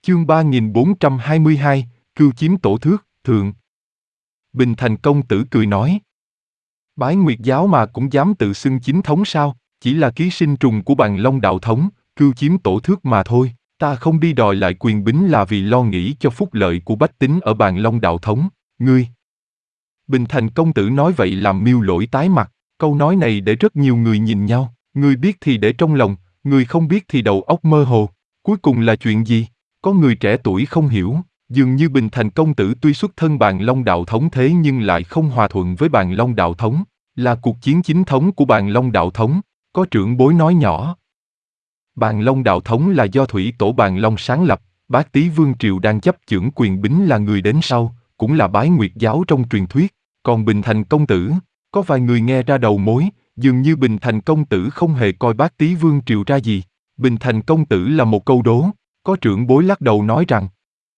Chương 3422, cưu chiếm tổ thước, thượng. Bình Thành công tử cười nói. Bái Nguyệt giáo mà cũng dám tự xưng chính thống sao, chỉ là ký sinh trùng của Bàn Long đạo thống, cưu chiếm tổ thước mà thôi. Ta không đi đòi lại quyền bính là vì lo nghĩ cho phúc lợi của bách tính ở Bàn Long đạo thống, ngươi. Bình Thành công tử nói vậy làm Miêu Lỗi tái mặt, câu nói này để rất nhiều người nhìn nhau, người biết thì để trong lòng, người không biết thì đầu óc mơ hồ. Cuối cùng là chuyện gì? Có người trẻ tuổi không hiểu, dường như Bình Thành công tử tuy xuất thân Bàn Long đạo thống thế nhưng lại không hòa thuận với Bàn Long đạo thống, là cuộc chiến chính thống của Bàn Long đạo thống, có trưởng bối nói nhỏ. Bàn Long đạo thống là do thủy tổ Bàn Long sáng lập, Bác Tý Vương Triều đang chấp chưởng quyền bính là người đến sau, cũng là Bái Nguyệt giáo trong truyền thuyết, còn Bình Thành công tử, có vài người nghe ra đầu mối, dường như Bình Thành công tử không hề coi Bác Tý Vương Triều ra gì. Bình Thành công tử là một câu đố, có trưởng bối lắc đầu nói rằng.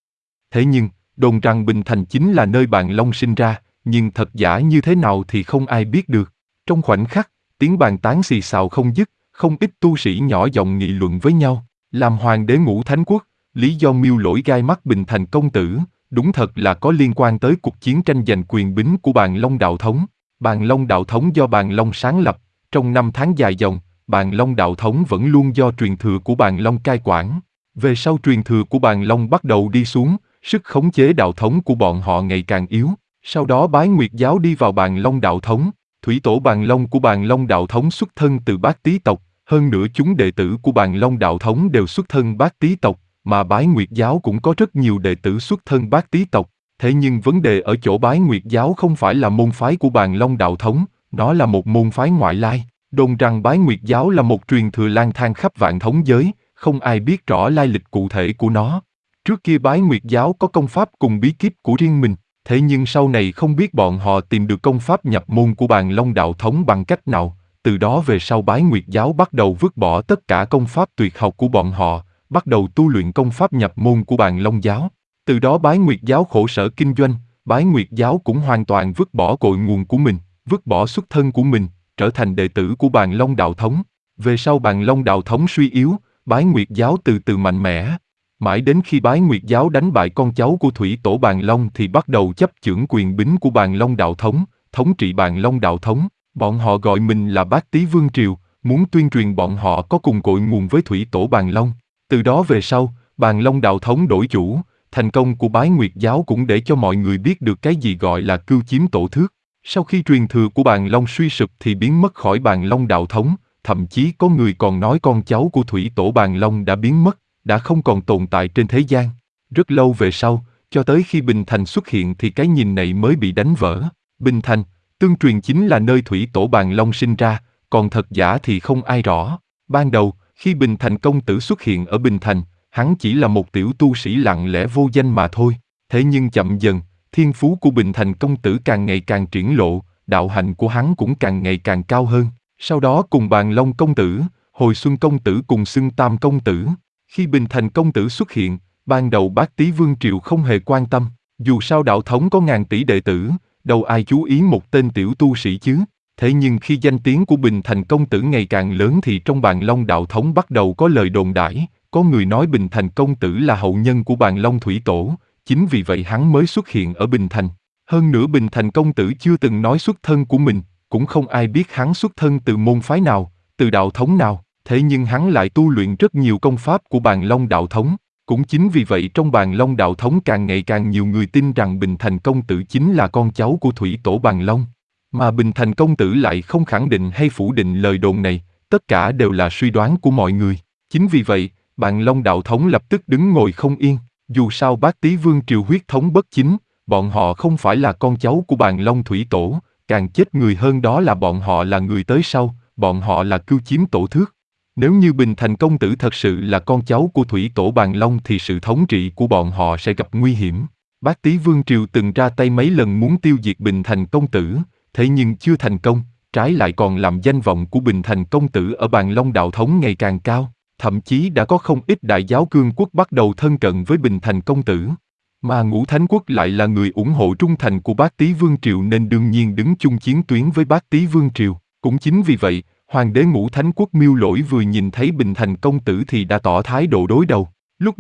Thế nhưng, đồn rằng Bình Thành chính là nơi Bàn Long sinh ra, nhưng thật giả như thế nào thì không ai biết được. Trong khoảnh khắc, tiếng bàn tán xì xào không dứt, không ít tu sĩ nhỏ giọng nghị luận với nhau. Làm hoàng đế Ngũ Thánh Quốc, lý do Miêu Lỗi gai mắt Bình Thành công tử, đúng thật là có liên quan tới cuộc chiến tranh giành quyền bính của Bàn Long đạo thống. Bàn Long đạo thống do Bàn Long sáng lập, trong năm tháng dài dòng, Bàn Long đạo thống vẫn luôn do truyền thừa của Bàn Long cai quản. Về sau truyền thừa của Bàn Long bắt đầu đi xuống, sức khống chế đạo thống của bọn họ ngày càng yếu. Sau đó Bái Nguyệt giáo đi vào Bàn Long đạo thống, thủy tổ Bàn Long của Bàn Long đạo thống xuất thân từ Bát Tý tộc, hơn nữa chúng đệ tử của Bàn Long đạo thống đều xuất thân Bát Tý tộc, mà Bái Nguyệt giáo cũng có rất nhiều đệ tử xuất thân Bát Tý tộc. Thế nhưng vấn đề ở chỗ Bái Nguyệt giáo không phải là môn phái của Bàn Long đạo thống, nó là một môn phái ngoại lai. Đồn rằng Bái Nguyệt giáo là một truyền thừa lang thang khắp vạn thống giới, không ai biết rõ lai lịch cụ thể của nó. Trước kia Bái Nguyệt giáo có công pháp cùng bí kíp của riêng mình, thế nhưng sau này không biết bọn họ tìm được công pháp nhập môn của Bàn Long đạo thống bằng cách nào. Từ đó về sau Bái Nguyệt giáo bắt đầu vứt bỏ tất cả công pháp tuyệt học của bọn họ, bắt đầu tu luyện công pháp nhập môn của Bàn Long giáo. Từ đó Bái Nguyệt giáo khổ sở kinh doanh, Bái Nguyệt giáo cũng hoàn toàn vứt bỏ cội nguồn của mình, vứt bỏ xuất thân của mình, trở thành đệ tử của Bàn Long đạo thống. Về sau Bàn Long đạo thống suy yếu, Bái Nguyệt giáo từ từ mạnh mẽ. Mãi đến khi Bái Nguyệt giáo đánh bại con cháu của thủy tổ Bàn Long thì bắt đầu chấp chưởng quyền bính của Bàn Long đạo thống, thống trị Bàn Long đạo thống. Bọn họ gọi mình là Bát Tý Vương Triều, muốn tuyên truyền bọn họ có cùng cội nguồn với thủy tổ Bàn Long. Từ đó về sau, Bàn Long đạo thống đổi chủ, thành công của Bái Nguyệt giáo cũng để cho mọi người biết được cái gì gọi là cưu chiếm tổ thước. Sau khi truyền thừa của Bàn Long suy sụp thì biến mất khỏi Bàn Long đạo thống, thậm chí có người còn nói con cháu của thủy tổ Bàn Long đã biến mất, đã không còn tồn tại trên thế gian. Rất lâu về sau, cho tới khi Bình Thành xuất hiện thì cái nhìn này mới bị đánh vỡ. Bình Thành, tương truyền chính là nơi thủy tổ Bàn Long sinh ra, còn thật giả thì không ai rõ. Ban đầu, khi Bình Thành công tử xuất hiện ở Bình Thành, hắn chỉ là một tiểu tu sĩ lặng lẽ vô danh mà thôi. Thế nhưng chậm dần, thiên phú của Bình Thành công tử càng ngày càng triển lộ, đạo hạnh của hắn cũng càng ngày càng cao hơn. Sau đó cùng Bàn Long công tử, Hồi Xuân công tử cùng xưng Tam công tử. Khi Bình Thành công tử xuất hiện, ban đầu Bát Tý Vương Triều không hề quan tâm. Dù sao đạo thống có ngàn tỷ đệ tử, đâu ai chú ý một tên tiểu tu sĩ chứ. Thế nhưng khi danh tiếng của Bình Thành công tử ngày càng lớn thì trong Bàn Long đạo thống bắt đầu có lời đồn đãi. Có người nói Bình Thành công tử là hậu nhân của Bàn Long thủy tổ, chính vì vậy hắn mới xuất hiện ở Bình Thành. Hơn nữa Bình Thành công tử chưa từng nói xuất thân của mình, cũng không ai biết hắn xuất thân từ môn phái nào, từ đạo thống nào, thế nhưng hắn lại tu luyện rất nhiều công pháp của Bàn Long đạo thống. Cũng chính vì vậy trong Bàn Long đạo thống càng ngày càng nhiều người tin rằng Bình Thành công tử chính là con cháu của thủy tổ Bàn Long. Mà Bình Thành công tử lại không khẳng định hay phủ định lời đồn này, tất cả đều là suy đoán của mọi người. Chính vì vậy, Bàn Long đạo thống lập tức đứng ngồi không yên, dù sao Bát Tý Vương Triều huyết thống bất chính, bọn họ không phải là con cháu của Bàn Long thủy tổ, càng chết người hơn đó là bọn họ là người tới sau, bọn họ là cưu chiếm tổ thước. Nếu như Bình Thành công tử thật sự là con cháu của thủy tổ Bàn Long thì sự thống trị của bọn họ sẽ gặp nguy hiểm. Bát Tý Vương Triều từng ra tay mấy lần muốn tiêu diệt Bình Thành công tử, thế nhưng chưa thành công, trái lại còn làm danh vọng của Bình Thành công tử ở Bàn Long đạo thống ngày càng cao. Thậm chí đã có không ít đại giáo cương quốc bắt đầu thân cận với Bình Thành công tử. Mà Ngũ Thánh Quốc lại là người ủng hộ trung thành của Bát Tý Vương Triều nên đương nhiên đứng chung chiến tuyến với Bát Tý Vương Triều. Cũng chính vì vậy, Hoàng đế Ngũ Thánh Quốc Miêu Lỗi vừa nhìn thấy Bình Thành công tử thì đã tỏ thái độ đối đầu. Lúc này,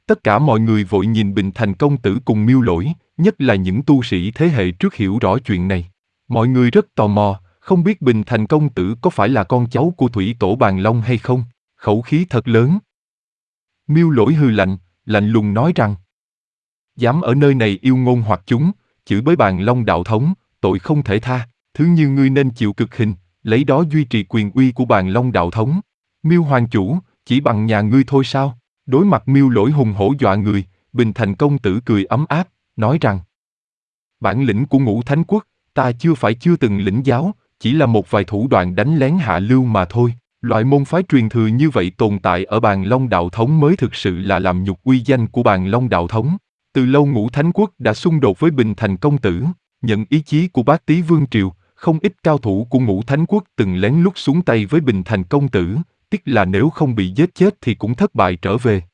Tất cả mọi người vội nhìn Bình Thành công tử cùng Miêu Lỗi, nhất là những tu sĩ thế hệ trước hiểu rõ chuyện này. Mọi người rất tò mò, không biết Bình Thành công tử có phải là con cháu của thủy tổ Bàn Long hay không? Khẩu khí thật lớn. Miêu Lỗi hừ lạnh, lạnh lùng nói rằng: dám ở nơi này yêu ngôn hoặc chúng, chửi bới Bàn Long đạo thống, tội không thể tha, thứ như ngươi nên chịu cực hình, lấy đó duy trì quyền uy của Bàn Long đạo thống. Miêu hoàng chủ, chỉ bằng nhà ngươi thôi sao? Đối mặt Miêu Lỗi hùng hổ dọa người, Bình Thành công tử cười ấm áp, nói rằng: bản lĩnh của Ngũ Thánh Quốc, ta chưa từng lĩnh giáo, chỉ là một vài thủ đoạn đánh lén hạ lưu mà thôi. Loại môn phái truyền thừa như vậy tồn tại ở Bàn Long đạo thống mới thực sự là làm nhục uy danh của Bàn Long đạo thống. Từ lâu Ngũ Thánh Quốc đã xung đột với Bình Thành công tử, nhận ý chí của Bát Tý Vương Triều, không ít cao thủ của Ngũ Thánh Quốc từng lén lút xuống tay với Bình Thành công tử, tiếc là nếu không bị giết chết thì cũng thất bại trở về.